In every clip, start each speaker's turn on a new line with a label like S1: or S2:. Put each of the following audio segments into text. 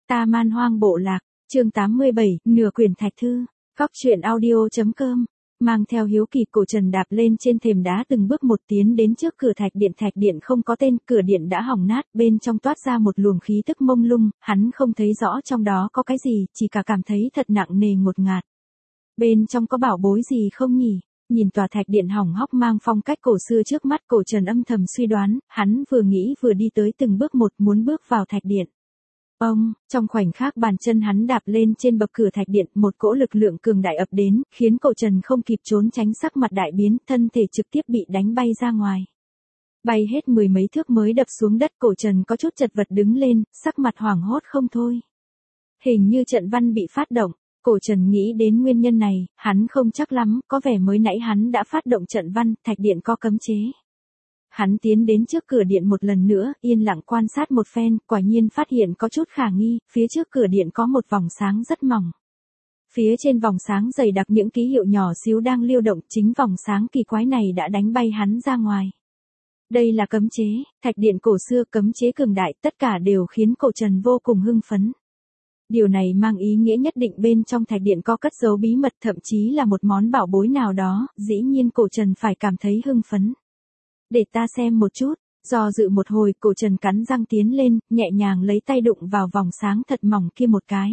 S1: Ta Man Hoang Bộ Lạc, chương 87, nửa quyển thạch thư, Cóc truyện audio.com. Mang theo hiếu kỳ, Cổ Trần đạp lên trên thềm đá từng bước một tiến đến trước cửa thạch điện không có tên, cửa điện đã hỏng nát, bên trong toát ra một luồng khí tức mông lung, hắn không thấy rõ trong đó có cái gì, chỉ cả cảm thấy thật nặng nề ngột ngạt. Bên trong có bảo bối gì không nhỉ? Nhìn tòa thạch điện hỏng hóc mang phong cách cổ xưa trước mắt, Cổ Trần âm thầm suy đoán, hắn vừa nghĩ vừa đi tới từng bước một muốn bước vào thạch điện. Trong khoảnh khắc bàn chân hắn đạp lên trên bậc cửa thạch điện, một cỗ lực lượng cường đại ập đến, khiến Cổ Trần không kịp trốn tránh, sắc mặt đại biến, thân thể trực tiếp bị đánh bay ra ngoài. Bay hết mười mấy thước mới đập xuống đất, Cổ Trần có chút chật vật đứng lên, sắc mặt hoảng hốt không thôi. Hình như trận văn bị phát động. Cổ Trần nghĩ đến nguyên nhân này, hắn không chắc lắm, có vẻ mới nãy hắn đã phát động trận văn, thạch điện có cấm chế. Hắn tiến đến trước cửa điện một lần nữa, yên lặng quan sát một phen, quả nhiên phát hiện có chút khả nghi, phía trước cửa điện có một vòng sáng rất mỏng. Phía trên vòng sáng dày đặc những ký hiệu nhỏ xíu đang lưu động, chính vòng sáng kỳ quái này đã đánh bay hắn ra ngoài. Đây là cấm chế, thạch điện cổ xưa, cấm chế cường đại, tất cả đều khiến Cổ Trần vô cùng hưng phấn. Điều này mang ý nghĩa nhất định bên trong thạch điện có cất giấu bí mật, thậm chí là một món bảo bối nào đó, dĩ nhiên Cổ Trần phải cảm thấy hưng phấn. Để ta xem một chút, do dự một hồi, Cổ Trần cắn răng tiến lên, nhẹ nhàng lấy tay đụng vào vòng sáng thật mỏng kia một cái.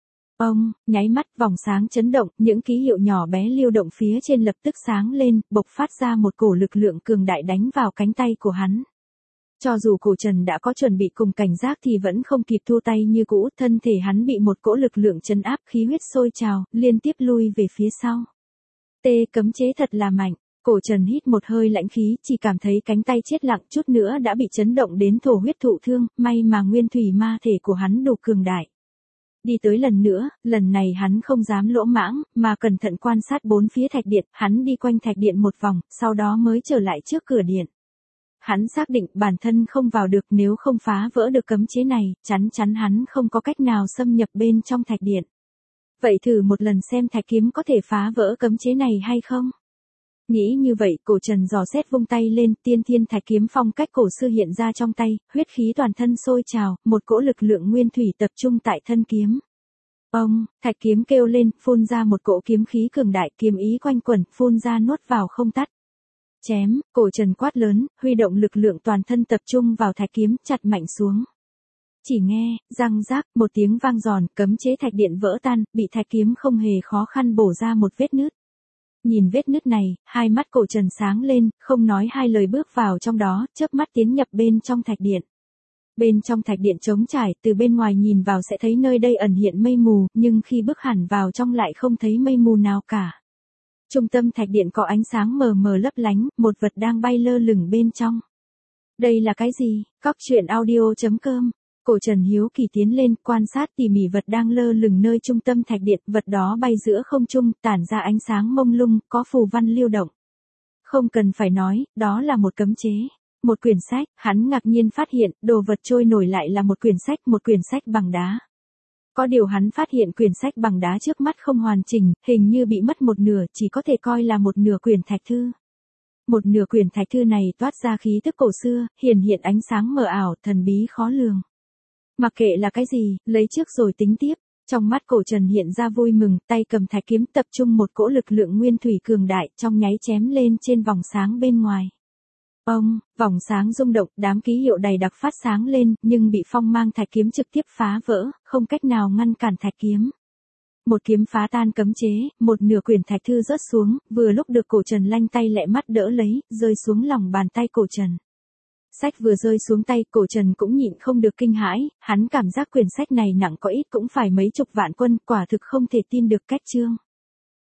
S1: Nháy mắt vòng sáng chấn động, những ký hiệu nhỏ bé lưu động phía trên lập tức sáng lên, bộc phát ra một cổ lực lượng cường đại đánh vào cánh tay của hắn. Cho dù Cổ Trần đã có chuẩn bị cùng cảnh giác thì vẫn không kịp thu tay như cũ, thân thể hắn bị một cỗ lực lượng chấn áp, khí huyết sôi trào, liên tiếp lui về phía sau. Cấm chế thật là mạnh. Cổ Trần hít một hơi lãnh khí, chỉ cảm thấy cánh tay chết lặng, chút nữa đã bị chấn động đến thổ huyết thụ thương, may mà nguyên thủy ma thể của hắn đủ cường đại. Đi tới lần nữa, lần này hắn không dám lỗ mãng, mà cẩn thận quan sát bốn phía thạch điện, hắn đi quanh thạch điện một vòng, sau đó mới trở lại trước cửa điện. Hắn xác định bản thân không vào được, nếu không phá vỡ được cấm chế này, chắn hắn không có cách nào xâm nhập bên trong thạch điện. Vậy thử một lần xem thạch kiếm có thể phá vỡ cấm chế này hay không? Nghĩ như vậy, Cổ Trần dò xét vung tay lên, tiên thiên thạch kiếm phong cách cổ xưa hiện ra trong tay, huyết khí toàn thân sôi trào, một cỗ lực lượng nguyên thủy tập trung tại thân kiếm. Thạch kiếm kêu lên, phun ra một cỗ kiếm khí cường đại, kiếm ý quanh quẩn, phun ra nuốt vào không tắt. Chém, Cổ Trần quát lớn, huy động lực lượng toàn thân tập trung vào thạch kiếm, chặt mạnh xuống. Chỉ nghe, răng rác, một tiếng vang giòn, cấm chế thạch điện vỡ tan, bị thạch kiếm không hề khó khăn bổ ra một vết nứt. Nhìn vết nứt này, hai mắt Cổ Trần sáng lên, không nói hai lời bước vào trong đó, chớp mắt tiến nhập bên trong thạch điện. Bên trong thạch điện trống trải, từ bên ngoài nhìn vào sẽ thấy nơi đây ẩn hiện mây mù, nhưng khi bước hẳn vào trong lại không thấy mây mù nào cả. Trung tâm thạch điện có ánh sáng mờ mờ lấp lánh, một vật đang bay lơ lửng bên trong. Đây là cái gì? Cóc truyện audio.com. Cổ Trần hiếu kỳ tiến lên, quan sát tỉ mỉ vật đang lơ lửng nơi trung tâm thạch điện, vật đó bay giữa không trung, tản ra ánh sáng mông lung, có phù văn lưu động. Không cần phải nói, đó là một cấm chế. Một quyển sách, hắn ngạc nhiên phát hiện, đồ vật trôi nổi lại là một quyển sách bằng đá. Có điều hắn phát hiện quyển sách bằng đá trước mắt không hoàn chỉnh, hình như bị mất một nửa, chỉ có thể coi là một nửa quyển thạch thư. Một nửa quyển thạch thư này toát ra khí tức cổ xưa, hiện ánh sáng mờ ảo, thần bí khó lường. Mặc kệ là cái gì, lấy trước rồi tính tiếp. Trong mắt Cổ Trần hiện ra vui mừng, tay cầm thạch kiếm tập trung một cỗ lực lượng nguyên thủy cường đại, trong nháy chém lên trên vòng sáng bên ngoài. Vòng sáng rung động, đám ký hiệu đầy đặc phát sáng lên, nhưng bị phong mang thạch kiếm trực tiếp phá vỡ, không cách nào ngăn cản thạch kiếm. Một kiếm phá tan cấm chế, một nửa quyển thạch thư rớt xuống, vừa lúc được Cổ Trần lanh tay lẹ mắt đỡ lấy, rơi xuống lòng bàn tay Cổ Trần. Sách vừa rơi xuống tay, Cổ Trần cũng nhịn không được kinh hãi, hắn cảm giác quyển sách này nặng có ít cũng phải mấy chục vạn quân, quả thực không thể tin được cách chương.